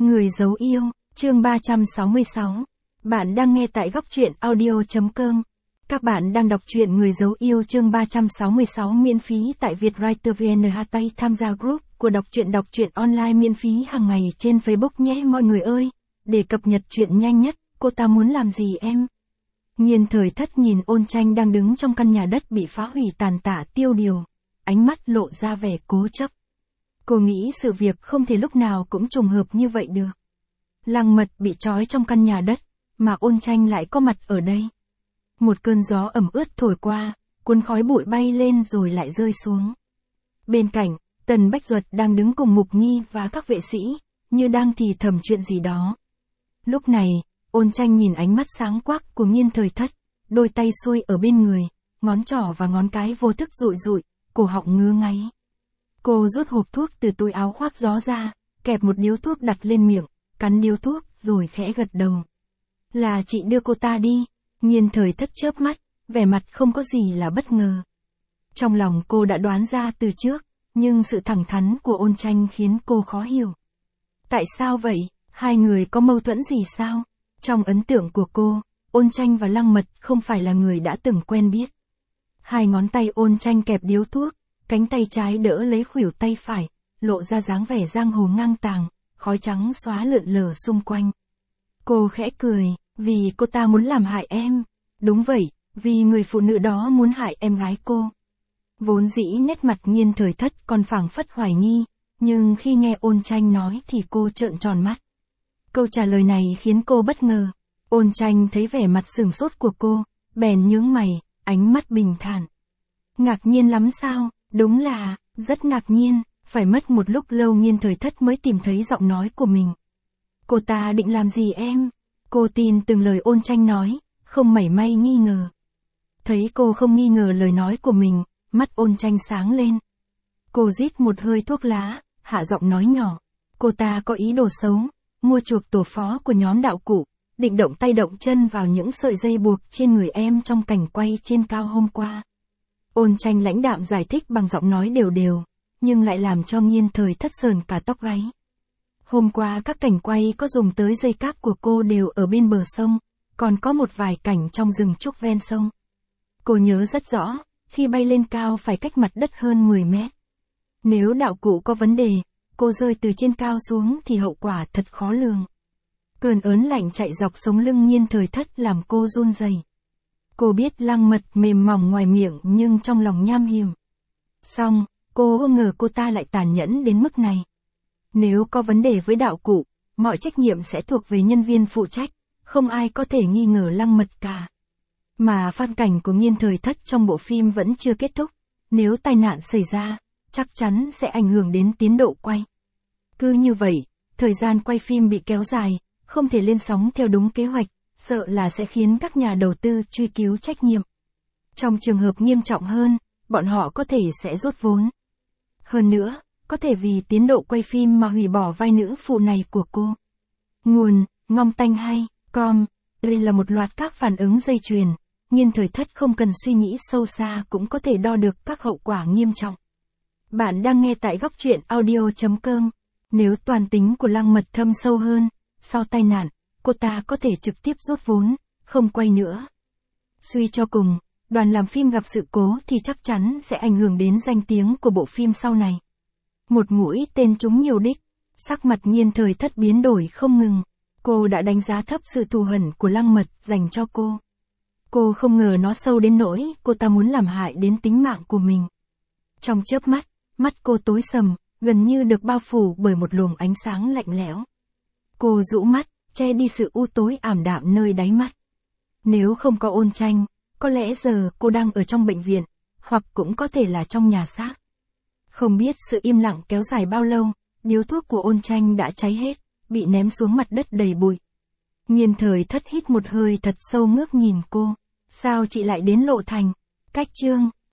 Người giấu yêu, chương 366. Bạn đang nghe tại góc truyện audio.com. Các bạn đang đọc truyện Người giấu yêu chương 366 miễn phí tại Vietwriter VN. Tham gia group của đọc truyện online miễn phí hàng ngày trên Facebook nhé mọi người ơi. Để cập nhật truyện nhanh nhất, cô ta muốn làm gì em? Nhiên Thời Thất nhìn Ôn Tranh đang đứng trong căn nhà đất bị phá hủy tàn tạ tiêu điều. Ánh mắt lộ ra vẻ cố chấp. Cô nghĩ sự việc không thể lúc nào cũng trùng hợp như vậy được. Lăng Mật bị trói trong căn nhà đất, mà Ôn Tranh lại có mặt ở đây. Một cơn gió ẩm ướt thổi qua, cuốn khói bụi bay lên rồi lại rơi xuống. Bên cạnh, Tần Bách Duật đang đứng cùng Mục Nhi và các vệ sĩ, như đang thì thầm chuyện gì đó. Lúc này, Ôn Tranh nhìn ánh mắt sáng quắc của Nhiên Thời Thất, đôi tay xuôi ở bên người, ngón trỏ và ngón cái vô thức rụi rụi, cổ họng ngứa ngáy. Cô rút hộp thuốc từ túi áo khoác gió ra, kẹp một điếu thuốc đặt lên miệng, cắn điếu thuốc rồi khẽ gật đầu. Là chị đưa cô ta đi. Nhiên Thời Thất chớp mắt, vẻ mặt không có gì là bất ngờ. Trong lòng cô đã đoán ra từ trước, nhưng sự thẳng thắn của Ôn Tranh khiến cô khó hiểu. Tại sao vậy? Hai người có mâu thuẫn gì sao? Trong ấn tượng của cô, Ôn Tranh và Lăng Mật không phải là người đã từng quen biết. Hai ngón tay Ôn Tranh kẹp điếu thuốc, cánh tay trái đỡ lấy khuỷu tay phải, lộ ra dáng vẻ giang hồ ngang tàng, khói trắng xóa lượn lờ xung quanh. Cô khẽ cười, vì cô ta muốn làm hại em. Đúng vậy, vì người phụ nữ đó muốn hại em gái cô. Vốn dĩ nét mặt Nhiên Thời Thất còn phảng phất hoài nghi, nhưng khi nghe Ôn Tranh nói thì cô trợn tròn mắt. Câu trả lời này khiến cô bất ngờ. Ôn Tranh thấy vẻ mặt sửng sốt của cô, bèn nhướng mày, ánh mắt bình thản. Ngạc nhiên lắm sao? Đúng là, rất ngạc nhiên, phải mất một lúc lâu Nhiên Thời Thất mới tìm thấy giọng nói của mình. Cô ta định làm gì em? Cô tin từng lời Ôn Tranh nói, không mảy may nghi ngờ. Thấy cô không nghi ngờ lời nói của mình, mắt Ôn Tranh sáng lên. Cô rít một hơi thuốc lá, hạ giọng nói nhỏ. Cô ta có ý đồ xấu, mua chuộc tổ phó của nhóm đạo cụ, định động tay động chân vào những sợi dây buộc trên người em trong cảnh quay trên cao hôm qua. Ôn Tranh lãnh đạm giải thích bằng giọng nói đều đều, nhưng lại làm cho Nhiên Thời Thất sờn cả tóc gáy. Hôm qua các cảnh quay có dùng tới dây cáp của cô đều ở bên bờ sông, còn có một vài cảnh trong rừng trúc ven sông. Cô nhớ rất rõ, khi bay lên cao phải cách mặt đất hơn 10 mét. Nếu đạo cụ có vấn đề, cô rơi từ trên cao xuống thì hậu quả thật khó lường. Cơn ớn lạnh chạy dọc sống lưng Nhiên Thời Thất làm cô run rẩy. Cô biết Lăng Mật mềm mỏng ngoài miệng nhưng trong lòng nham hiểm. Xong, cô không ngờ cô ta lại tàn nhẫn đến mức này. Nếu có vấn đề với đạo cụ, mọi trách nhiệm sẽ thuộc về nhân viên phụ trách, không ai có thể nghi ngờ Lăng Mật cả. Mà phân cảnh của Nhiên Thời Thất trong bộ phim vẫn chưa kết thúc, nếu tai nạn xảy ra, chắc chắn sẽ ảnh hưởng đến tiến độ quay. Cứ như vậy, thời gian quay phim bị kéo dài, không thể lên sóng theo đúng kế hoạch, sợ là sẽ khiến các nhà đầu tư truy cứu trách nhiệm. Trong trường hợp nghiêm trọng hơn, bọn họ có thể sẽ rút vốn. Hơn nữa, có thể vì tiến độ quay phim mà hủy bỏ vai nữ phụ này của cô. Nguồn, Ngong Tanh hay.com. Đây là một loạt các phản ứng dây chuyền. Nhiên Thời Thất không cần suy nghĩ sâu xa cũng có thể đo được các hậu quả nghiêm trọng. Bạn đang nghe tại góc truyện audio.com. Nếu toàn tính của Lăng Mật thâm sâu hơn, sau tai nạn, cô ta có thể trực tiếp rút vốn, không quay nữa. Suy cho cùng, đoàn làm phim gặp sự cố thì chắc chắn sẽ ảnh hưởng đến danh tiếng của bộ phim sau này. Một mũi tên trúng nhiều đích, sắc mặt Nhiên Thời Thất biến đổi không ngừng. Cô đã đánh giá thấp sự thù hận của Lăng Mật dành cho cô. Cô không ngờ nó sâu đến nỗi cô ta muốn làm hại đến tính mạng của mình. Trong chớp mắt, mắt cô tối sầm, gần như được bao phủ bởi một luồng ánh sáng lạnh lẽo. Cô rũ mắt, che đi sự u tối ảm đạm nơi đáy mắt. Nếu không có Ôn Tranh, có lẽ giờ cô đang ở trong bệnh viện, hoặc cũng có thể là trong nhà xác. Không biết sự im lặng kéo dài bao lâu, điếu thuốc của Ôn Tranh đã cháy hết, bị ném xuống mặt đất đầy bụi. Nhiên Thời Thất hít một hơi thật sâu ngước nhìn cô. Sao chị lại đến Lộ Thành? Cách chương